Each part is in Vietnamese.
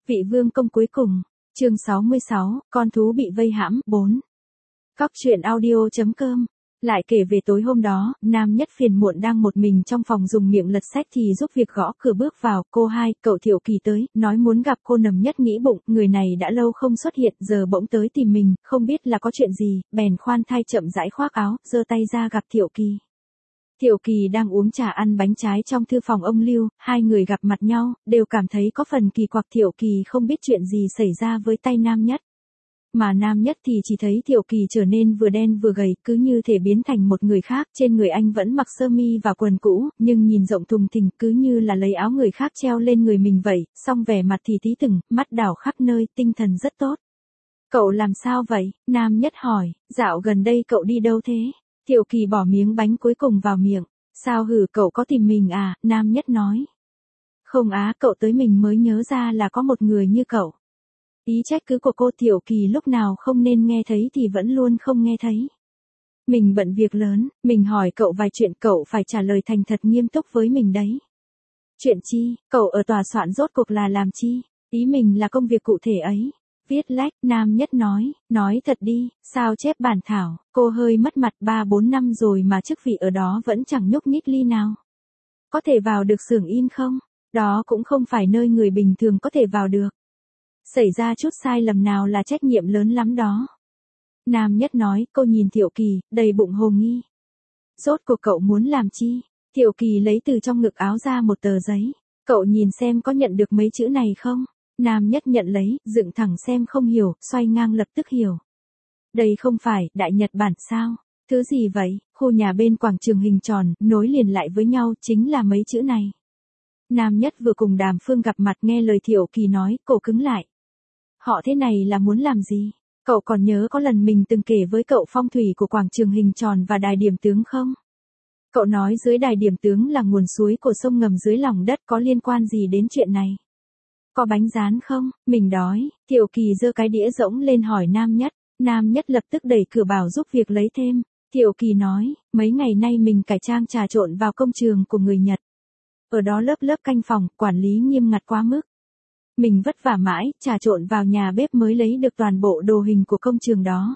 Vị vương công cuối cùng, chương 66, con thú bị vây hãm, 4. Cóc truyện audio.com. Lại kể về tối hôm đó, Nam Nhất phiền muộn đang một mình trong phòng dùng miệng lật sách thì giúp việc gõ cửa bước vào, cô hai, cậu Thiệu Kỳ tới, nói muốn gặp cô. Nầm Nhất nghĩ bụng, người này đã lâu không xuất hiện, giờ bỗng tới tìm mình, không biết là có chuyện gì, bèn khoan thai chậm rãi khoác áo, giơ tay ra gặp Thiệu Kỳ. Thiệu Kỳ đang uống trà ăn bánh trái trong thư phòng ông Lưu, hai người gặp mặt nhau, đều cảm thấy có phần kỳ quặc. Thiệu Kỳ không biết chuyện gì xảy ra với tay Nam Nhất. Mà Nam Nhất thì chỉ thấy Thiệu Kỳ trở nên vừa đen vừa gầy, cứ như thể biến thành một người khác. Trên người anh vẫn mặc sơ mi và quần cũ, nhưng nhìn rộng thùng thình, cứ như là lấy áo người khác treo lên người mình vậy, song vẻ mặt thì tí từng, mắt đảo khắp nơi, tinh thần rất tốt. Cậu làm sao vậy? Nam Nhất hỏi, dạo gần đây cậu đi đâu thế? Thiệu Kỳ bỏ miếng bánh cuối cùng vào miệng. Sao hử, cậu có tìm mình à? Nam Nhất nói. Không á, cậu tới mình mới nhớ ra là có một người như cậu. Ý trách cứ của cô. Thiệu Kỳ lúc nào không nên nghe thấy thì vẫn luôn không nghe thấy. Mình bận việc lớn, mình hỏi cậu vài chuyện cậu phải trả lời thành thật nghiêm túc với mình đấy. Chuyện chi? Cậu ở tòa soạn rốt cuộc là làm chi? Ý mình là công việc cụ thể ấy. Viết lách, Nam Nhất nói thật đi, sao chép bản thảo, cô hơi mất mặt. 3-4 năm rồi mà chức vị ở đó vẫn chẳng nhúc nhích ly nào. Có thể vào được xưởng in không? Đó cũng không phải nơi người bình thường có thể vào được. Xảy ra chút sai lầm nào là trách nhiệm lớn lắm đó. Nam Nhất nói. Cô nhìn Thiệu Kỳ, đầy bụng hồ nghi. Rốt cuộc cậu muốn làm chi? Thiệu Kỳ lấy từ trong ngực áo ra một tờ giấy. Cậu nhìn xem có nhận được mấy chữ này không? Nam Nhất nhận lấy, dựng thẳng xem không hiểu, xoay ngang lập tức hiểu. Đây không phải Đại Nhật Bản sao? Thứ gì vậy? Khu nhà bên quảng trường hình tròn, nối liền lại với nhau, chính là mấy chữ này. Nam Nhất vừa cùng Đàm Phương gặp mặt, nghe lời Thiệu Kỳ nói, cổ cứng lại. Họ thế này là muốn làm gì? Cậu còn nhớ có lần mình từng kể với cậu phong thủy của quảng trường hình tròn và đài điểm tướng không? Cậu nói dưới đài điểm tướng là nguồn suối của sông ngầm dưới lòng đất, có liên quan gì đến chuyện này? Có bánh rán không? Mình đói. Thiệu Kỳ giơ cái đĩa rỗng lên hỏi Nam Nhất. Nam Nhất lập tức đẩy cửa bảo giúp việc lấy thêm. Thiệu Kỳ nói, mấy ngày nay mình cải trang trà trộn vào công trường của người Nhật. Ở đó lớp lớp canh phòng, quản lý nghiêm ngặt quá mức. Mình vất vả mãi, trà trộn vào nhà bếp mới lấy được toàn bộ đồ hình của công trường đó.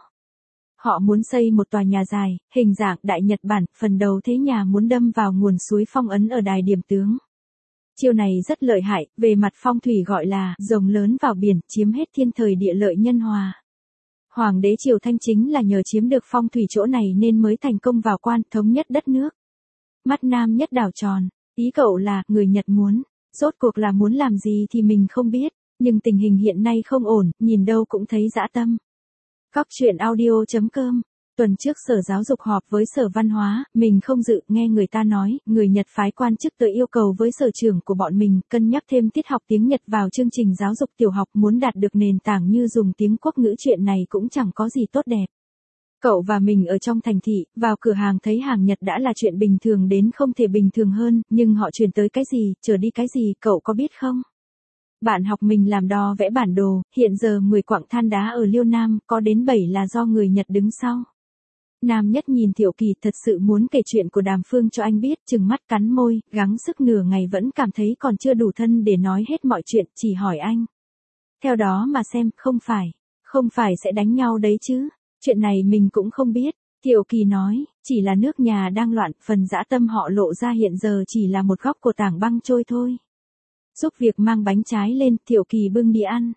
Họ muốn xây một tòa nhà dài, hình dạng Đại Nhật Bản, phần đầu thế nhà muốn đâm vào nguồn suối phong ấn ở đài điểm tướng. Chiêu này rất lợi hại, về mặt phong thủy gọi là rồng lớn vào biển, chiếm hết thiên thời địa lợi nhân hòa. Hoàng đế Triều Thanh chính là nhờ chiếm được phong thủy chỗ này nên mới thành công vào quan, thống nhất đất nước. Mắt Nam Nhất đảo tròn, ý cậu là người Nhật muốn, rốt cuộc là muốn làm gì thì mình không biết, nhưng tình hình hiện nay không ổn, nhìn đâu cũng thấy dã tâm. Cóc truyện audio.com. Tuần trước Sở Giáo dục họp với Sở Văn hóa, mình không dự, nghe người ta nói, người Nhật phái quan chức tới yêu cầu với sở trưởng của bọn mình, cân nhắc thêm tiết học tiếng Nhật vào chương trình giáo dục tiểu học, muốn đạt được nền tảng như dùng tiếng quốc ngữ. Chuyện này cũng chẳng có gì tốt đẹp. Cậu và mình ở trong thành thị, vào cửa hàng thấy hàng Nhật đã là chuyện bình thường đến không thể bình thường hơn, nhưng họ chuyển tới cái gì, trở đi cái gì, cậu có biết không? Bạn học mình làm đo vẽ bản đồ, hiện giờ 10 quặng than đá ở Liêu Nam, có đến 7 là do người Nhật đứng sau. Nam Nhất nhìn Thiệu Kỳ, thật sự muốn kể chuyện của Đàm Phương cho anh biết, trừng mắt cắn môi, gắng sức nửa ngày vẫn cảm thấy còn chưa đủ thân để nói hết mọi chuyện, chỉ hỏi anh. Theo đó mà xem, không phải sẽ đánh nhau đấy chứ, chuyện này mình cũng không biết. Thiệu Kỳ nói, chỉ là nước nhà đang loạn, phần dã tâm họ lộ ra hiện giờ chỉ là một góc của tảng băng trôi thôi. Giúp việc mang bánh trái lên, Thiệu Kỳ bưng đi ăn.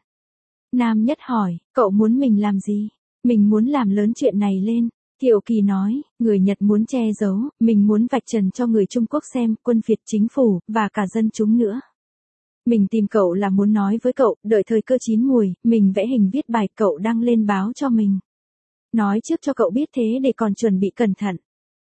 Nam Nhất hỏi, cậu muốn mình làm gì? Mình muốn làm lớn chuyện này lên. Thiệu Kỳ nói, người Nhật muốn che giấu, mình muốn vạch trần cho người Trung Quốc xem, quân Việt, chính phủ, và cả dân chúng nữa. Mình tìm cậu là muốn nói với cậu, đợi thời cơ chín mùi, mình vẽ hình viết bài, cậu đăng lên báo cho mình. Nói trước cho cậu biết thế để còn chuẩn bị cẩn thận.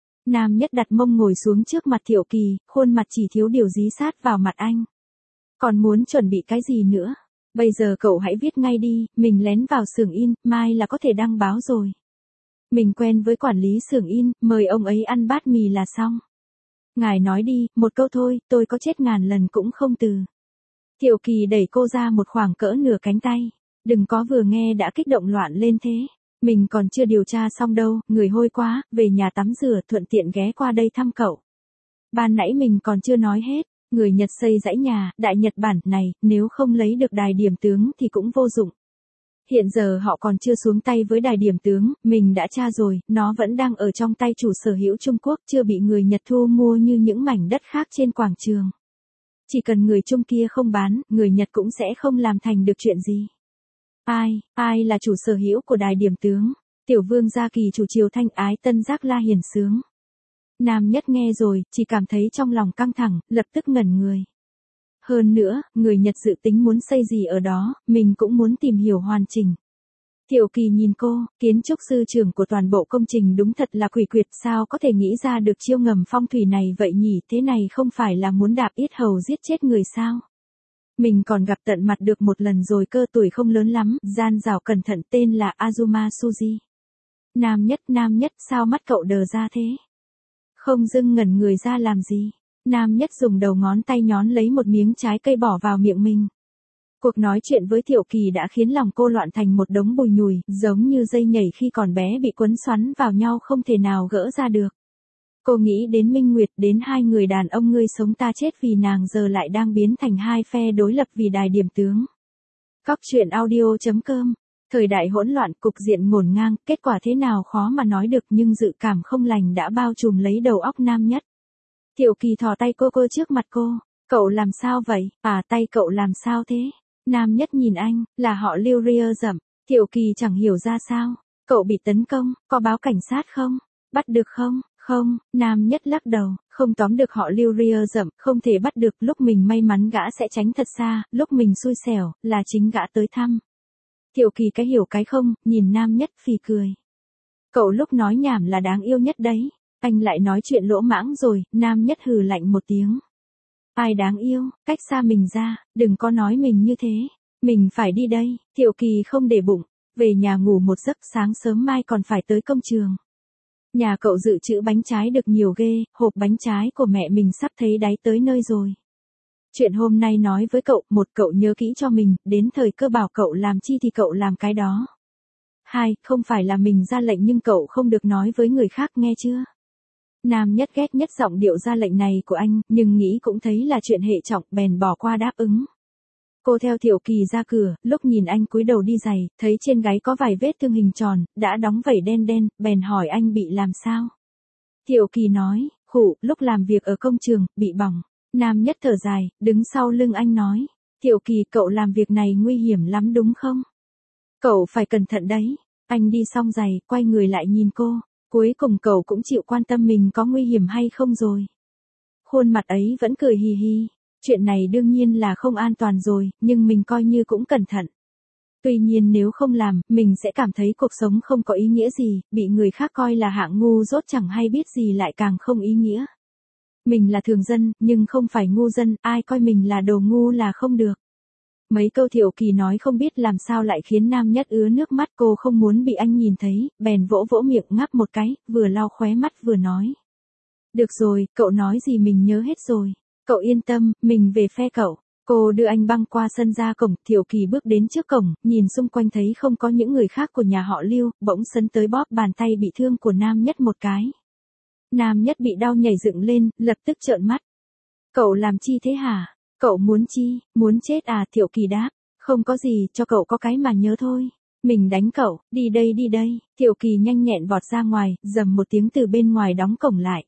Nam Nhất đặt mông ngồi xuống trước mặt Thiệu Kỳ, khuôn mặt chỉ thiếu điều dí sát vào mặt anh. Còn muốn chuẩn bị cái gì nữa? Bây giờ cậu hãy viết ngay đi, mình lén vào xưởng in, mai là có thể đăng báo rồi. Mình quen với quản lý xưởng in, mời ông ấy ăn bát mì là xong. Ngài nói đi, một câu thôi, tôi có chết ngàn lần cũng không từ. Thiệu Kỳ đẩy cô ra một khoảng cỡ nửa cánh tay. Đừng có vừa nghe đã kích động loạn lên thế. Mình còn chưa điều tra xong đâu, người hôi quá, về nhà tắm rửa thuận tiện ghé qua đây thăm cậu. Ban nãy mình còn chưa nói hết. Người Nhật xây dãy nhà, Đại Nhật Bản này, nếu không lấy được đài điểm tướng thì cũng vô dụng. Hiện giờ họ còn chưa xuống tay với đài điểm tướng, mình đã tra rồi, nó vẫn đang ở trong tay chủ sở hữu Trung Quốc, chưa bị người Nhật thu mua như những mảnh đất khác trên quảng trường. Chỉ cần người Trung kia không bán, người Nhật cũng sẽ không làm thành được chuyện gì. Ai là chủ sở hữu của đài điểm tướng? Tiểu vương Gia Kỳ chủ triều Thanh Ái Tân Giác La Hiển Sướng. Nam Nhất nghe rồi, chỉ cảm thấy trong lòng căng thẳng, lập tức ngẩn người. Hơn nữa, người Nhật dự tính muốn xây gì ở đó, mình cũng muốn tìm hiểu hoàn chỉnh. Thiệu Kỳ nhìn cô, kiến trúc sư trưởng của toàn bộ công trình đúng thật là quỷ quyệt, sao có thể nghĩ ra được chiêu ngầm phong thủy này vậy nhỉ, thế này không phải là muốn đạp yết hầu giết chết người sao? Mình còn gặp tận mặt được một lần rồi cơ, tuổi không lớn lắm, gian dảo cẩn thận, tên là Azuma Suji. Nam Nhất, sao mắt cậu đờ ra thế? Không dưng ngẩn người ra làm gì? Nam Nhất dùng đầu ngón tay nhón lấy một miếng trái cây bỏ vào miệng mình. Cuộc nói chuyện với Thiệu Kỳ đã khiến lòng cô loạn thành một đống bùi nhùi, giống như dây nhảy khi còn bé bị quấn xoắn vào nhau không thể nào gỡ ra được. Cô nghĩ đến Minh Nguyệt, đến hai người đàn ông ngươi sống ta chết vì nàng giờ lại đang biến thành hai phe đối lập vì đài điểm tướng. Cóc truyện audio.com. Thời đại hỗn loạn, cục diện ngổn ngang, kết quả thế nào khó mà nói được, nhưng dự cảm không lành đã bao trùm lấy đầu óc Nam Nhất. Thiệu Kỳ thò tay cô trước mặt cô. Cậu làm sao vậy? Tay cậu làm sao thế? Nam Nhất nhìn anh, là họ Lưu Ria Dậm. Thiệu Kỳ chẳng hiểu ra sao. Cậu bị tấn công, có báo cảnh sát không? Bắt được không? Không, Nam Nhất lắc đầu, không tóm được họ Lưu Ria Dậm, không thể bắt được, lúc mình may mắn gã sẽ tránh thật xa, lúc mình xui xẻo, là chính gã tới thăm. Thiệu Kỳ cái hiểu cái không, nhìn Nam Nhất phì cười. Cậu lúc nói nhảm là đáng yêu nhất đấy, anh lại nói chuyện lỗ mãng rồi, Nam Nhất hừ lạnh một tiếng. Ai đáng yêu, cách xa mình ra, đừng có nói mình như thế, mình phải đi đây, Thiệu Kỳ không để bụng, về nhà ngủ một giấc, sáng sớm mai còn phải tới công trường. Nhà cậu dự trữ bánh trái được nhiều ghê, hộp bánh trái của mẹ mình sắp thấy đáy tới nơi rồi. Chuyện hôm nay nói với cậu, một cậu nhớ kỹ cho mình, đến thời cơ bảo cậu làm chi thì cậu làm cái đó. Hai, không phải là mình ra lệnh nhưng cậu không được nói với người khác nghe chưa? Nam Nhất ghét nhất giọng điệu ra lệnh này của anh, nhưng nghĩ cũng thấy là chuyện hệ trọng, bèn bỏ qua đáp ứng. Cô theo Thiệu Kỳ ra cửa, lúc nhìn anh cúi đầu đi giày, thấy trên gáy có vài vết thương hình tròn, đã đóng vảy đen đen, bèn hỏi anh bị làm sao? Thiệu Kỳ nói, lúc làm việc ở công trường, bị bỏng. Nam Nhất thở dài, đứng sau lưng anh nói, Thiệu Kỳ, cậu làm việc này nguy hiểm lắm đúng không? Cậu phải cẩn thận đấy. Anh đi xong giày, quay người lại nhìn cô, cuối cùng cậu cũng chịu quan tâm mình có nguy hiểm hay không rồi. Khuôn mặt ấy vẫn cười hì hì. Chuyện này đương nhiên là không an toàn rồi, nhưng mình coi như cũng cẩn thận. Tuy nhiên nếu không làm, mình sẽ cảm thấy cuộc sống không có ý nghĩa gì, bị người khác coi là hạng ngu dốt chẳng hay biết gì lại càng không ý nghĩa. Mình là thường dân, nhưng không phải ngu dân, ai coi mình là đồ ngu là không được. Mấy câu Thiệu Kỳ nói không biết làm sao lại khiến Nam Nhất ứa nước mắt, cô không muốn bị anh nhìn thấy, bèn vỗ vỗ miệng ngáp một cái, vừa lau khóe mắt vừa nói. Được rồi, cậu nói gì mình nhớ hết rồi. Cậu yên tâm, mình về phe cậu. Cô đưa anh băng qua sân ra cổng, Thiệu Kỳ bước đến trước cổng, nhìn xung quanh thấy không có những người khác của nhà họ Lưu, bỗng sấn tới bóp bàn tay bị thương của Nam Nhất một cái. Nam Nhất bị đau nhảy dựng lên, lập tức trợn mắt. Cậu làm chi thế hả? Cậu muốn chi? Muốn chết à? Thiệu Kỳ đáp. Không có gì, cho cậu có cái mà nhớ thôi. Mình đánh cậu, đi đây. Thiệu Kỳ nhanh nhẹn vọt ra ngoài, rầm một tiếng từ bên ngoài đóng cổng lại.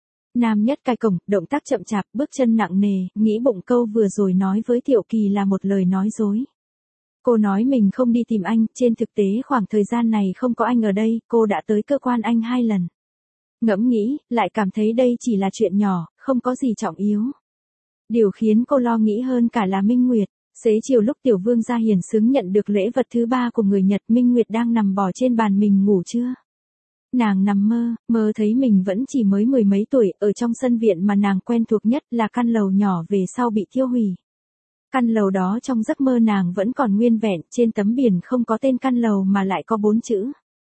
Nam Nhất cài cổng, động tác chậm chạp, bước chân nặng nề, nghĩ bụng câu vừa rồi nói với Thiệu Kỳ là một lời nói dối. Cô nói mình không đi tìm anh, trên thực tế khoảng thời gian này không có anh ở đây, cô đã tới cơ quan anh 2 lần. Ngẫm nghĩ, lại cảm thấy đây chỉ là chuyện nhỏ, không có gì trọng yếu. Điều khiến cô lo nghĩ hơn cả là Minh Nguyệt. Xế chiều lúc Tiểu Vương Gia Hiển Sướng nhận được lễ vật thứ 3 của người Nhật, Minh Nguyệt đang nằm bò trên bàn mình ngủ trưa. Nàng nằm mơ thấy mình vẫn chỉ mới 10 mấy tuổi, ở trong sân viện mà nàng quen thuộc nhất là căn lầu nhỏ về sau bị thiêu hủy. Căn lầu đó trong giấc mơ nàng vẫn còn nguyên vẹn, trên tấm biển không có tên căn lầu mà lại có 4 chữ.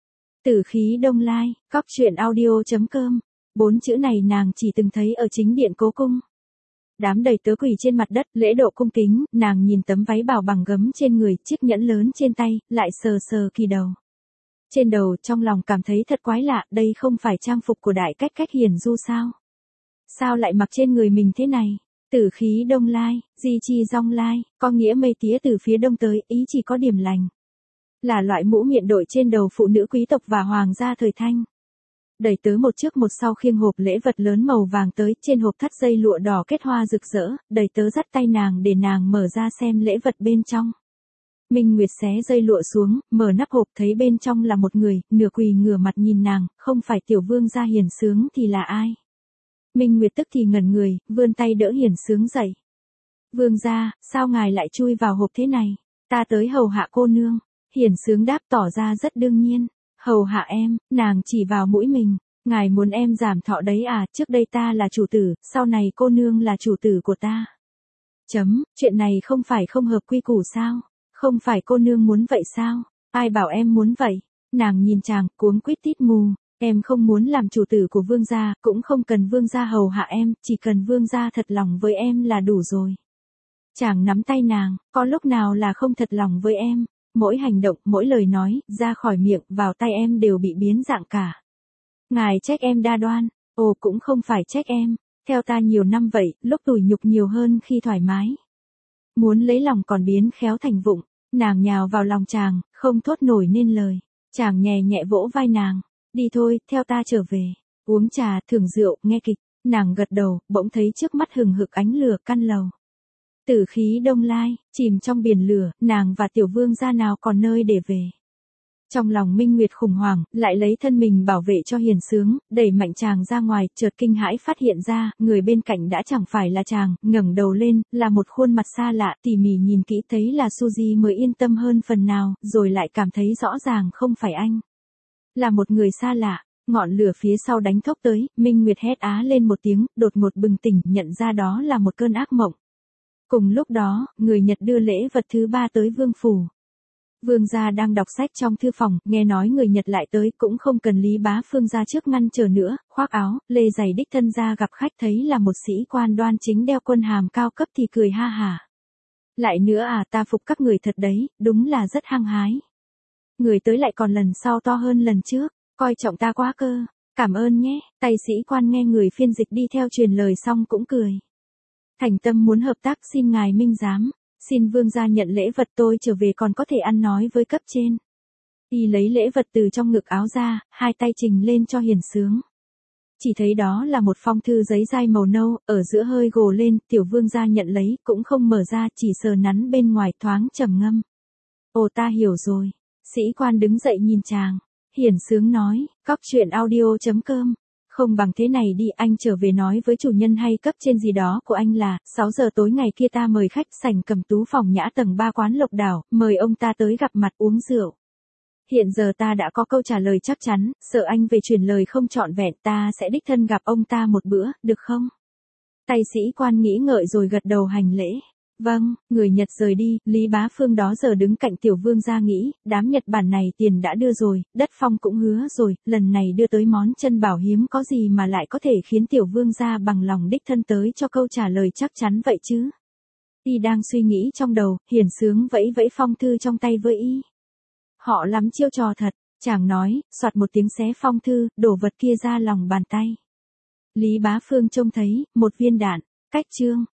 Tử khí Đông Lai, cóc truyện audio.com. 4 chữ này nàng chỉ từng thấy ở chính điện Cố Cung. Đám đầy tớ quỳ trên mặt đất, lễ độ cung kính, nàng nhìn tấm váy bào bằng gấm trên người, chiếc nhẫn lớn trên tay, lại sờ Kỳ đầu. Trên đầu, trong lòng cảm thấy thật quái lạ, đây không phải trang phục của Đại Cách Cách Hiển Du sao? Sao lại mặc trên người mình thế này? Tử khí đông lai, di chi dong lai, có nghĩa mây tía từ phía đông tới, ý chỉ có điểm lành. Là loại mũ miệng đội trên đầu phụ nữ quý tộc và hoàng gia thời Thanh. Đẩy tớ một trước một sau khiêng hộp lễ vật lớn màu vàng tới, trên hộp thắt dây lụa đỏ kết hoa rực rỡ, đẩy tớ dắt tay nàng để nàng mở ra xem lễ vật bên trong. Minh Nguyệt xé dây lụa xuống, mở nắp hộp thấy bên trong là một người, nửa quỳ ngửa mặt nhìn nàng, không phải tiểu vương gia Hiển Sướng thì là ai? Minh Nguyệt tức thì ngẩn người, vươn tay đỡ Hiển Sướng dậy. Vương gia, sao ngài lại chui vào hộp thế này? Ta tới hầu hạ cô nương. Hiển Sướng đáp tỏ ra rất đương nhiên. Hầu hạ em, nàng chỉ vào mũi mình. Ngài muốn em giảm thọ đấy à, trước đây ta là chủ tử, sau này cô nương là chủ tử của ta. Chuyện này không phải không hợp quy củ sao? Không phải cô nương muốn vậy sao? Ai bảo em muốn vậy? Nàng nhìn chàng, cuống quýt tít mù. Em không muốn làm chủ tử của vương gia, cũng không cần vương gia hầu hạ em, chỉ cần vương gia thật lòng với em là đủ rồi. Chàng nắm tay nàng, có lúc nào là không thật lòng với em? Mỗi hành động, mỗi lời nói, ra khỏi miệng, vào tay em đều bị biến dạng cả. Ngài trách em đa đoan, ồ cũng không phải trách em, theo ta nhiều năm vậy, lúc tủi nhục nhiều hơn khi thoải mái. Muốn lấy lòng còn biến khéo thành vụng, nàng nhào vào lòng chàng, không thốt nổi nên lời. Chàng nhẹ nhẹ vỗ vai nàng, đi thôi, theo ta trở về, uống trà, thưởng rượu, nghe kịch. Nàng gật đầu, bỗng thấy trước mắt hừng hực ánh lửa căn lầu. Tử khí đông lai, chìm trong biển lửa, nàng và tiểu vương gia nào còn nơi để về. Trong lòng Minh Nguyệt khủng hoảng, lại lấy thân mình bảo vệ cho Hiển Sướng, đẩy mạnh chàng ra ngoài, chợt kinh hãi phát hiện ra, người bên cạnh đã chẳng phải là chàng, ngẩng đầu lên, là một khuôn mặt xa lạ, tỉ mỉ nhìn kỹ thấy là Suzy mới yên tâm hơn phần nào, rồi lại cảm thấy rõ ràng không phải anh. Là một người xa lạ, ngọn lửa phía sau đánh thốc tới, Minh Nguyệt hét á lên một tiếng, đột ngột bừng tỉnh, nhận ra đó là một cơn ác mộng. Cùng lúc đó, người Nhật đưa lễ vật thứ 3 tới vương phủ. Vương gia đang đọc sách trong thư phòng, nghe nói người Nhật lại tới, cũng không cần Lý Bá Phương ra trước ngăn chờ nữa, khoác áo, lê giày đích thân ra gặp khách, thấy là một sĩ quan đoan chính đeo quân hàm cao cấp thì cười ha hả. Lại nữa à, ta phục các người thật đấy, đúng là rất hăng hái. Người tới lại còn lần sau to hơn lần trước, coi trọng ta quá cơ, cảm ơn nhé. Tay sĩ quan nghe người phiên dịch đi theo truyền lời xong cũng cười. Thành tâm muốn hợp tác, xin ngài minh giám. Xin vương gia nhận lễ vật, tôi trở về còn có thể ăn nói với cấp trên. Y lấy lễ vật từ trong ngực áo ra, hai tay trình lên cho Hiển Sướng. Chỉ thấy đó là một phong thư giấy dai màu nâu, ở giữa hơi gồ lên, tiểu vương gia nhận lấy, cũng không mở ra, chỉ sờ nắn bên ngoài, thoáng trầm ngâm. Ồ, ta hiểu rồi. Sĩ quan đứng dậy nhìn chàng. Hiển Sướng nói, cóc truyện audio.com. Không bằng thế này đi, anh trở về nói với chủ nhân hay cấp trên gì đó của anh là, 6 giờ tối ngày kia ta mời khách sảnh Cẩm Tú phòng nhã tầng 3 quán Lộc Đảo, mời ông ta tới gặp mặt uống rượu. Hiện giờ ta đã có câu trả lời chắc chắn, sợ anh về truyền lời không trọn vẹn, ta sẽ đích thân gặp ông ta một bữa, được không? Tay sĩ quan nghĩ ngợi rồi gật đầu hành lễ. Vâng, người Nhật rời đi, Lý Bá Phương đó giờ đứng cạnh tiểu vương gia nghĩ, đám Nhật Bản này tiền đã đưa rồi, đất phong cũng hứa rồi, lần này đưa tới món chân bảo hiếm có gì mà lại có thể khiến tiểu vương gia bằng lòng đích thân tới cho câu trả lời chắc chắn vậy chứ. Y đang suy nghĩ trong đầu, Hiển Sướng vẫy vẫy phong thư trong tay với y. Họ lắm chiêu trò thật, chàng nói, soạt một tiếng xé phong thư, đổ vật kia ra lòng bàn tay. Lý Bá Phương trông thấy, một viên đạn, cách chương.